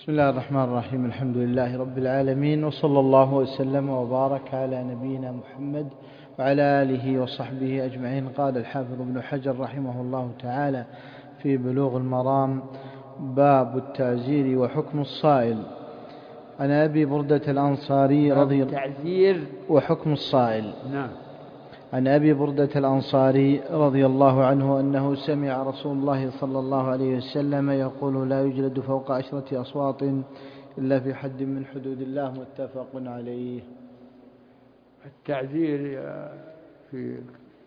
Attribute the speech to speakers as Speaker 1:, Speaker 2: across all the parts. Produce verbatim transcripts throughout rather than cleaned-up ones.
Speaker 1: بسم الله الرحمن الرحيم. الحمد لله رب العالمين، وصلى الله وسلم وبارك على نبينا محمد وعلى آله وصحبه أجمعين. قال الحافظ ابن حجر رحمه الله تعالى في بلوغ المرام: باب التعزير وحكم الصائل. عن أبي بردة الأنصاري رضي
Speaker 2: التعزير
Speaker 1: وحكم الصائل.
Speaker 2: نعم.
Speaker 1: عن أبي بردة الأنصاري رضي الله عنه أنه سمع رسول الله صلى الله عليه وسلم يقول: لا يجلد فوق عشرة أصوات إلا في حد من حدود الله. متفق عليه.
Speaker 2: التعزير في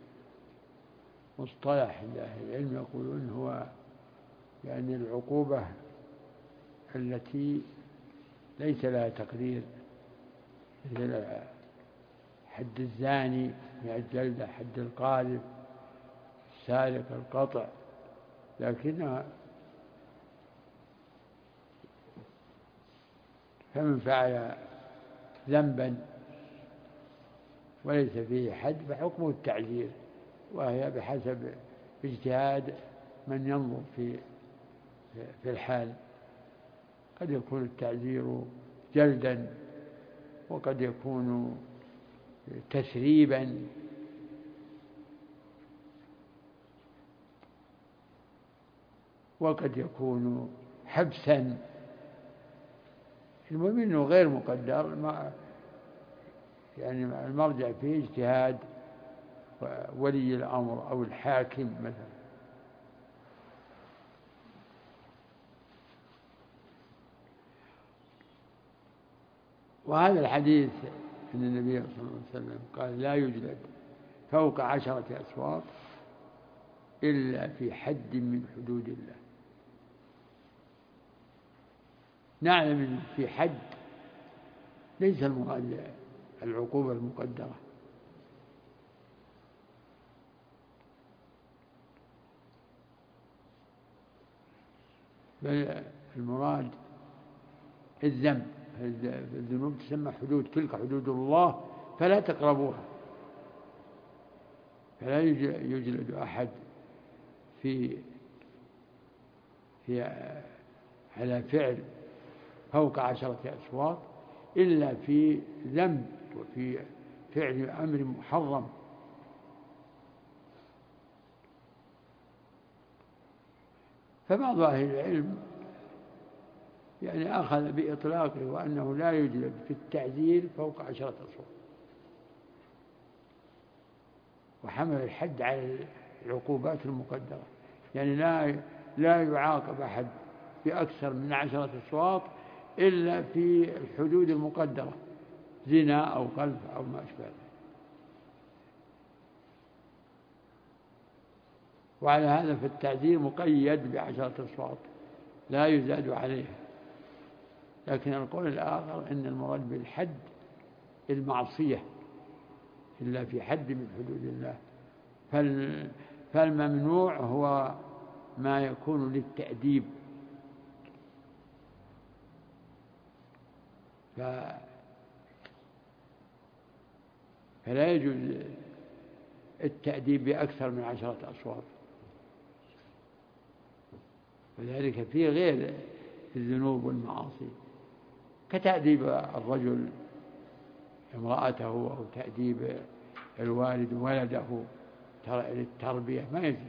Speaker 2: مصطلح أهل العلم يقولون هو يعني العقوبة التي ليس لها تقدير، مثل حد الزاني مئة جلدة، حد القاذف، السارق القطع، لكنها فمن فعل ذنبا وليس فيه حد فحكمه التعزير، وهي بحسب اجتهاد من ينظر في في الحال. قد يكون التعزير جلدا، وقد يكون تسريبا، وقد يكون حبسا. المهم انه غير مقدر، يعني المرجع فيه اجتهاد ولي الامر او الحاكم مثلا. وهذا الحديث ان النبي صلى الله عليه وسلم قال: لا يجلد فوق عشرة أصوات إلا في حد من حدود الله. نعلم أن في حد ليس المراد العقوبة المقدرة، بل المراد الذنب. الذنوب تسمى حدود، تلك حدود الله فلا تقربوها. فلا يجلد أحد في في على فعل فوق عشرة أصوات إلا في ذنب وفي فعل أمر محرم. فبعض أهل العلم يعني أخذ بإطلاقه وأنه لا يجلد في التعزير فوق عشرة أصوات، وحمل الحد على العقوبات المقدرة، يعني لا لا يعاقب أحد بأكثر من عشرة أصوات إلا في الحدود المقدرة، زنا أو قذف أو ما أشبه ذلك. وعلى هذا فالتعزير مقيد بعشرة أصوات لا يزاد عليها. لكن القول الآخر أن المراد بالحد المعصية إلا في حد من حدود الله. فالممنوع هو ما يكون للتأديب، فلا يجوز التأديب بأكثر من عشرة أصوات. وذلك في غير الذنوب والمعاصي، كتأديب الرجل امرأته أو تأديب الوالد ولده للتربية، ما يجوز.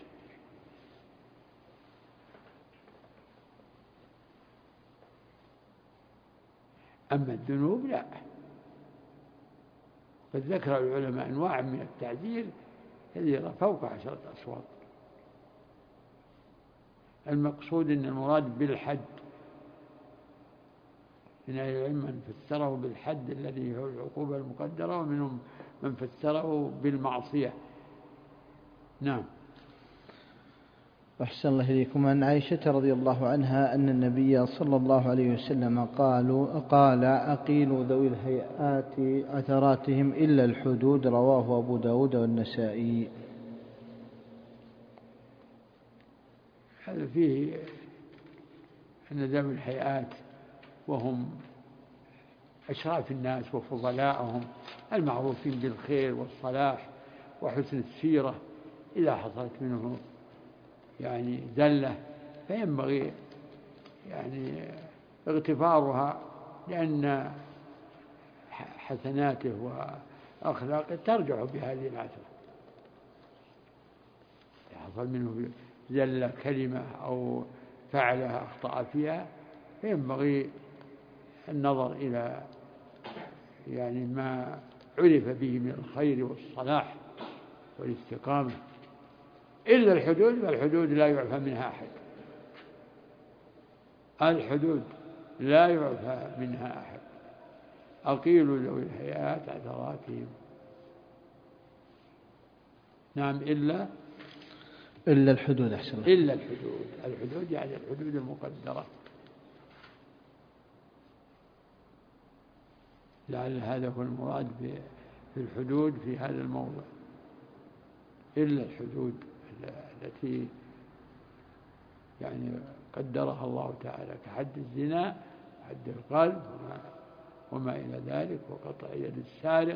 Speaker 2: أما الذنوب لا. قد ذكر العلماء أنواع من التعزير كثيرة فوق عشرة أصوات. المقصود أن المراد بالحد، من أهل العلم من فسره بالحد الذي هو العقوبة المقدرة، ومنهم من فسره بالمعصية. نعم.
Speaker 1: أحسن الله إليكم. عن عائشة رضي الله عنها أن النبي صلى الله عليه وسلم قالوا قال: أقيلوا ذوي الهيئات عثراتهم إلا الحدود. رواه أبو داود والنسائي.
Speaker 2: هذا فيه أن ذوي الهيئات وهم أشراف الناس وفضلاءهم المعروفين بالخير والصلاح وحسن السيرة، إذا حصلت منهم يعني زلة فينبغي يعني اغتفارها، لأن حسناته وأخلاقه ترجع بهذه العشرة. حصل منه زل كلمة أو فعلها أخطأ فيها، فينبغي النظر إلى يعني ما عرف به من الخير والصلاح والاستقامة. إلا الحدود، فالحدود لا يعفى منها أحد، الحدود لا يعفى منها أحد. أقيلوا ذوي الهيئات عثراتهم. نعم، إلا
Speaker 1: إلا الحدود. أحسن.
Speaker 2: إلا الحدود، الحدود يعني الحدود المقدرة. لعل هذا هو المراد في الحدود في هذا الموضع، إلا الحدود التي يعني قدرها الله تعالى كحد الزنا، حد القذف، وما, وما إلى ذلك، وقطع يد السارق.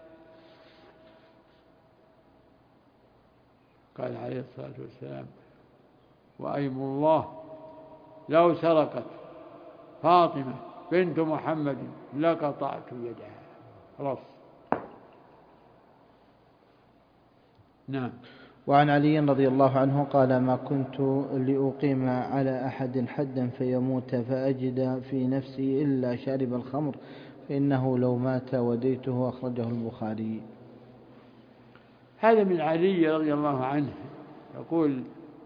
Speaker 2: قال عليه الصلاة والسلام: وأيم الله لو سرقت فاطمة بنت محمد لقطعت يدها. خلاص. نعم.
Speaker 1: وعن علي رضي الله عنه قال: ما كنت لأقيم على أحد حدا فيموت فأجد في نفسي إلا شارب الخمر فإنه لو مات وديته. أخرجه البخاري.
Speaker 2: هذا من علي رضي الله عنه، يقول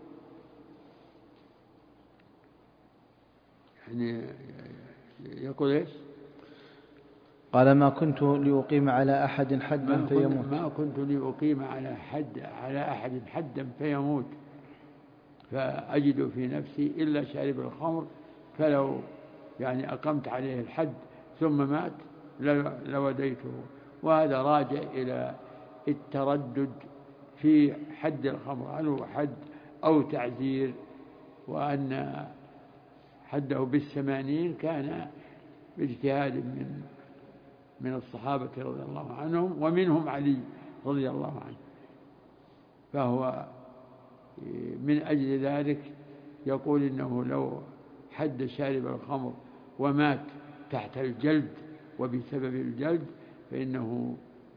Speaker 2: يعني يقول إيش؟
Speaker 1: قال: ما كنت لأقيم على أحد حدا
Speaker 2: ما
Speaker 1: فيموت.
Speaker 2: ما كنت لأقيم على حد على أحد حدا فيموت فأجد في نفسي إلا شارب الخمر، فلو يعني أقمت عليه الحد ثم مات لوديته. وهذا راجع إلى التردد في حد الخمر، هل هو حد أو تعزير، وأن حده بالثمانين كان باجتهاد من من الصحابة رضي الله عنهم، ومنهم علي رضي الله عنه. فهو من أجل ذلك يقول إنه لو حد شارب الخمر ومات تحت الجلد وبسبب الجلد فإنه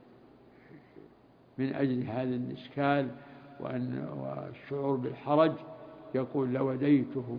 Speaker 2: من أجل هذا الإشكال وأن والشعور بالحرج يقول لوديته.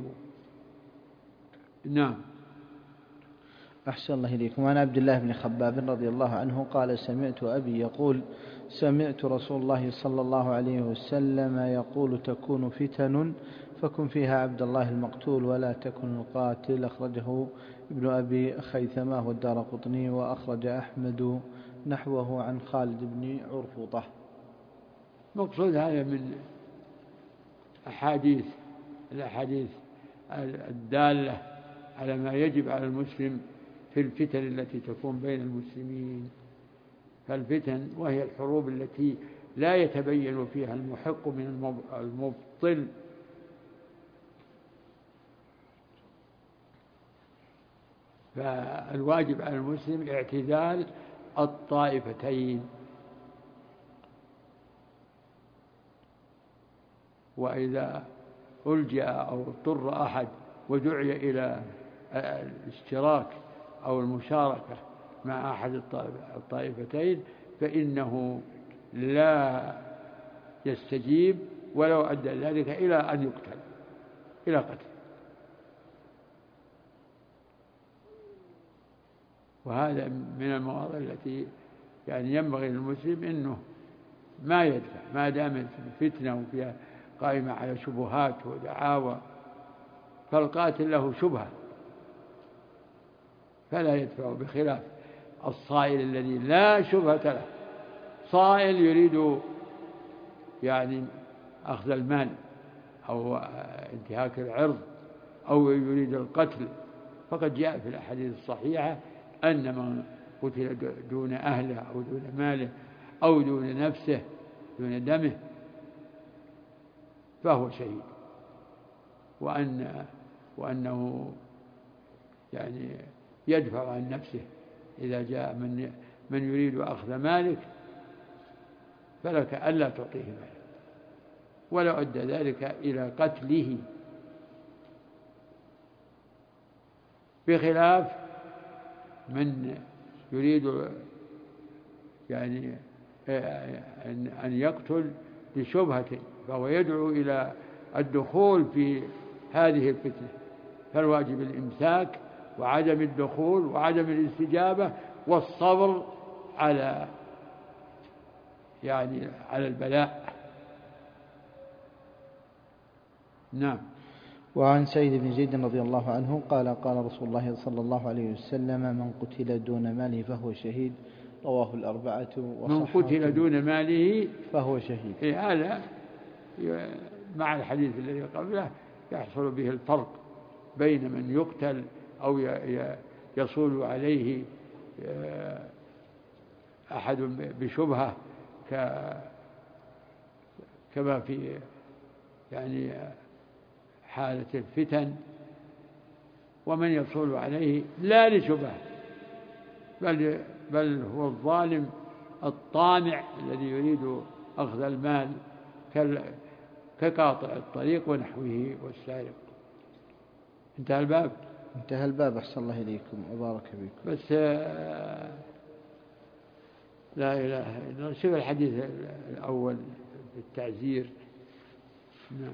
Speaker 2: نعم.
Speaker 1: أحسن الله إليكم. وعن عبد الله بن خباب رضي الله عنه قال: سمعت أبي يقول: سمعت رسول الله صلى الله عليه وسلم يقول: تكون فتن فكن فيها عبد الله المقتول ولا تكن القاتل. أخرجه ابن أبي خيثمة والدارقطني، وأخرج أحمد نحوه عن خالد بن عرفطة.
Speaker 2: مقصود هذا من أحاديث الأحاديث الدالة على ما يجب على المسلم في الفتن التي تكون بين المسلمين. فالفتن وهي الحروب التي لا يتبين فيها المحق من المبطل. فالواجب على المسلم اعتزال الطائفتين، وإذا ألجأ أو اضطر أحد ودعي إلى الاشتراك أو المشاركة مع أحد الطائفتين فإنه لا يستجيب ولو أدى ذلك إلى أن يقتل، إلى قتل. وهذا من المواضع التي يعني ينبغي للمسلم أنه ما يدفع ما دامت فتنة وفيها قائمة على شبهات ودعاوى، فالقاتل له شبهة فلا يدفع، بخلاف الصائل الذي لا شبهة له. صائل يريد يعني أخذ المال أو انتهاك العرض أو يريد القتل، فقد جاء في الأحاديث الصحيحة أن من قتل دون أهله أو دون ماله أو دون نفسه دون دمه فهو شهيد، وأن وأنه يعني يدفع عن نفسه إذا جاء من من يريد أخذ مالك فلك ألا تعطيه مالك ولو أدى ذلك إلى قتله. بخلاف من يريد يعني أن يقتل لشبهة، فهو يدعو إلى الدخول في هذه الفتنة، فالواجب الإمساك وعدم الدخول وعدم الاستجابة والصبر على يعني على البلاء. نعم.
Speaker 1: وعن سيد بن زيد رضي الله عنه قال قال رسول الله صلى الله عليه وسلم من قتل دون ماله فهو شهيد، رواه الأربعة
Speaker 2: من قتل دون ماله
Speaker 1: فهو شهيد.
Speaker 2: إيه هذا مع الحديث الذي قبله يحصل به الفرق بين من يقتل أو يصول عليه أحد بشبهة كما في يعني حالة الفتن، ومن يصول عليه لا لشبهة بل, بل هو الظالم الطامع الذي يريد أخذ المال كقاطع الطريق ونحوه والسارق. انتهى الباب.
Speaker 1: انتهى الباب. أحسن الله إليكم وبارك بكم.
Speaker 2: بس لا إله إلا الله. شوف الحديث الأول في التعزير. نعم.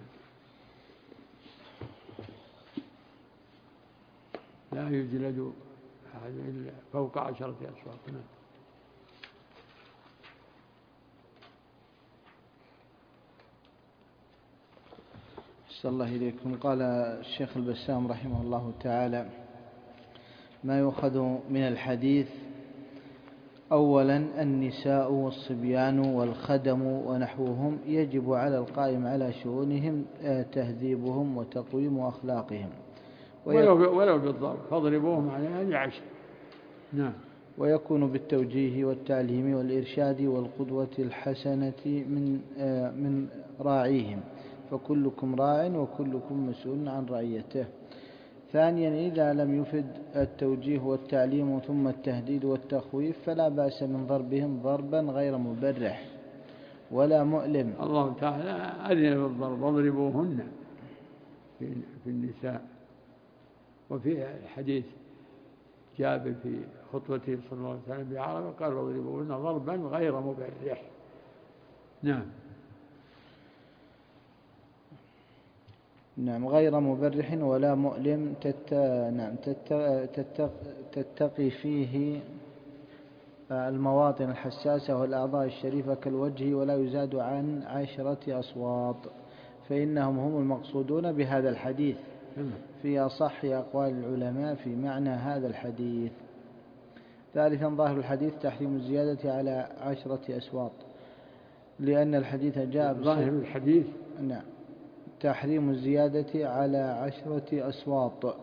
Speaker 2: لا يجلد أحد إلا فوق عشرة أصوات. نعم.
Speaker 1: أحسن الله إليكم. قال الشيخ البسام رحمه الله تعالى: ما يؤخذ من الحديث: أولا النساء والصبيان والخدم ونحوهم يجب على القائم على شؤونهم تهذيبهم وتقويم أخلاقهم،
Speaker 2: ولو ولو بالضرب فاضربوهم عليها بعشر. نعم.
Speaker 1: ويكون بالتوجيه والتعليم والإرشاد والقدوة الحسنة من من راعيهم، فكلكم راع وكلكم مسؤول عن رعيته. ثانيا إذا لم يفد التوجيه والتعليم ثم التهديد والتخويف فلا بأس من ضربهم ضربا غير مبرح ولا مؤلم.
Speaker 2: الله تعالى أذن بالضرب واضربوهن في النساء. وفي الحديث جابر في خطبته صلى الله عليه وسلم بعرفة قال واضربوهن ضربا غير مبرح. نعم.
Speaker 1: نعم. غير مبرح ولا مؤلم تت... نعم. تت... تت... تتقي فيه المواطن الحساسة والأعضاء الشريفة كالوجه، ولا يزاد عن عشرة أصوات، فإنهم هم المقصودون بهذا الحديث في أصح أقوال العلماء في معنى هذا الحديث. ثالثا ظاهر الحديث تحريم الزيادة على عشرة أصوات، لأن الحديث جاء
Speaker 2: ظاهر الحديث
Speaker 1: نعم تحريم الزيادة على عشرة أصوات.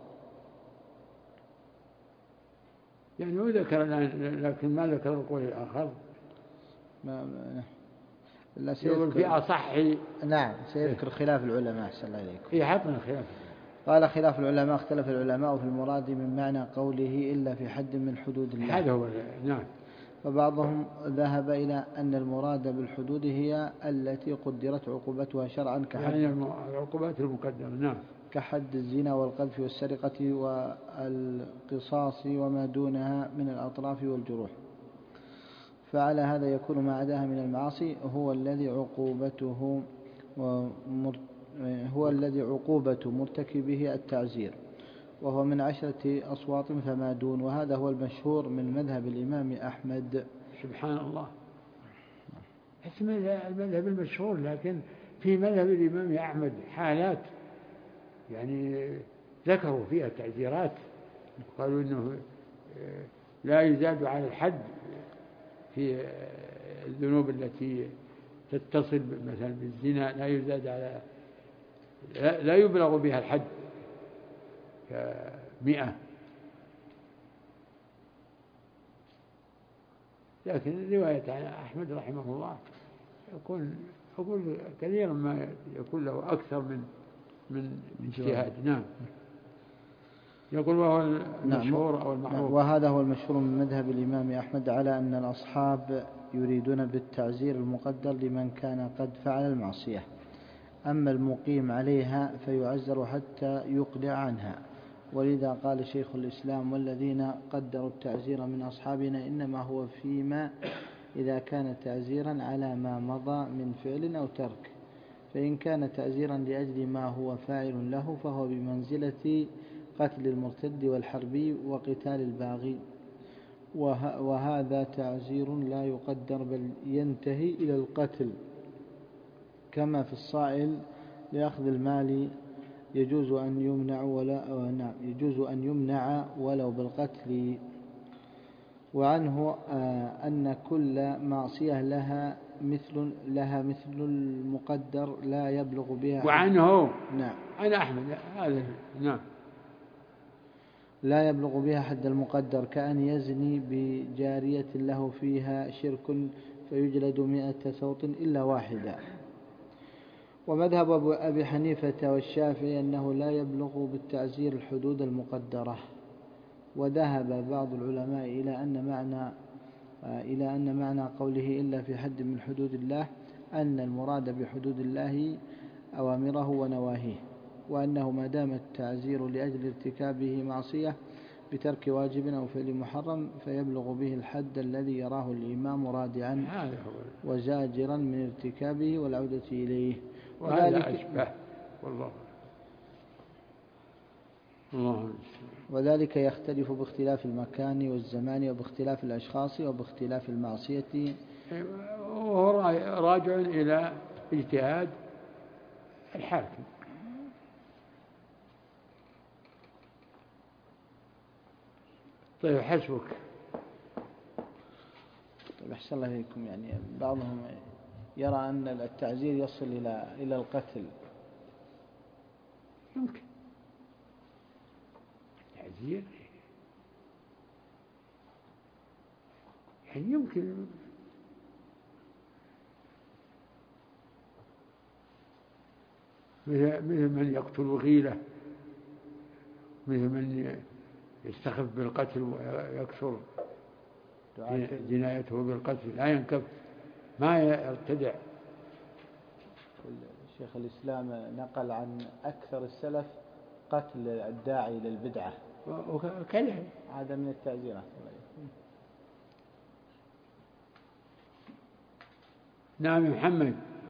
Speaker 2: يعني هو ذكر لكن ما ذكر القول الآخر.
Speaker 1: ما لا
Speaker 2: يقول في أصح.
Speaker 1: نعم سيذكر خلاف العلماء. أحسن الله إليكم.
Speaker 2: في حطنا خلاف.
Speaker 1: قال خلاف العلماء: اختلف العلماء في المراد من معنى قوله إلا في حد من حدود الله.
Speaker 2: هذا هو. نعم.
Speaker 1: فبعضهم ذهب إلى أن المراد بالحدود هي التي قدرت عقوبتها شرعا كحد
Speaker 2: يعني العقوبات المقدرة. نعم.
Speaker 1: كحد الزنا والقذف والسرقة والقصاص وما دونها من الأطراف والجروح. فعلى هذا يكون ما عداها من المعاصي هو الذي عقوبته هو الذي عقوبة مرتكبه التعزير، وهو من عشرة أصوات فما دون، وهذا هو المشهور من مذهب الإمام أحمد.
Speaker 2: سبحان الله. اسم المذهب المشهور، لكن في مذهب الإمام أحمد حالات يعني ذكروا فيها تعزيرات، قالوا إنه لا يزاد على الحد في الذنوب التي تتصل مثلا بالزنا، لا يزاد على لا يبلغ بها الحد كمئة. لكن رواية عن أحمد رحمه الله يكون أقول كثيرا ما يكون له أكثر من من اجتهاد. نعم. يقول وهو المشهور أو المعروف.
Speaker 1: وهذا هو المشهور من مذهب الإمام أحمد على أن الأصحاب يريدون بالتعزير المقدر لمن كان قد فعل المعصية، أما المقيم عليها فيعزر حتى يقلع عنها، ولذا قال شيخ الإسلام: والذين قدروا التعزير من أصحابنا إنما هو فيما إذا كان تعزيرا على ما مضى من فعل أو ترك، فإن كان تعزيرا لأجل ما هو فاعل له فهو بمنزلة قتل المرتد والحربي وقتال الباغي، وهذا تعزير لا يقدر بل ينتهي إلى القتل، كما في الصائل لأخذ المال يجوز أن يمنع ولا نعم يجوز أن يمنع ولو بالقتل. وعنه أن كل معصية لها مثل لها مثل المقدر لا يبلغ بها.
Speaker 2: وعنه
Speaker 1: نعم
Speaker 2: عن أحمد هذا نعم
Speaker 1: لا يبلغ بها حد المقدر، كأن يزني بجارية له فيها شرك فيجلد مئة صوت إلا واحدا. ومذهب أبي حنيفة والشافعي أنه لا يبلغ بالتعزير الحدود المقدرة. وذهب بعض العلماء إلى أن معنى إلى أن معنى قوله إلا في حد من حدود الله أن المراد بحدود الله أوامره ونواهيه، وأنه ما دام التعزير لأجل ارتكابه معصية بترك واجب أو فعل محرم فيبلغ به الحد الذي يراه الإمام رادعا وزاجرا من ارتكابه والعودة إليه.
Speaker 2: وهذا أشبه والله. الله
Speaker 1: وذلك يختلف باختلاف المكان والزمان وباختلاف الأشخاص وباختلاف المعصية،
Speaker 2: وهو راجع إلى اجتهاد الحاكم. طيب حسبك.
Speaker 1: طيب أحسن الله إليكم. يعني بعضهم يرى أن التعزير يصل إلى إلى القتل.
Speaker 2: يمكن التعزير يعني يمكن مثل من يقتل غيلة، مثل من يستخف بالقتل ويكثر جنايته بالقتل لا ينكف ما يرتدع.
Speaker 1: شيخ الإسلام نقل عن أكثر السلف قتل الداعي للبدعة
Speaker 2: وكذا
Speaker 1: هذا من التعزيرات.
Speaker 2: نعم محمد.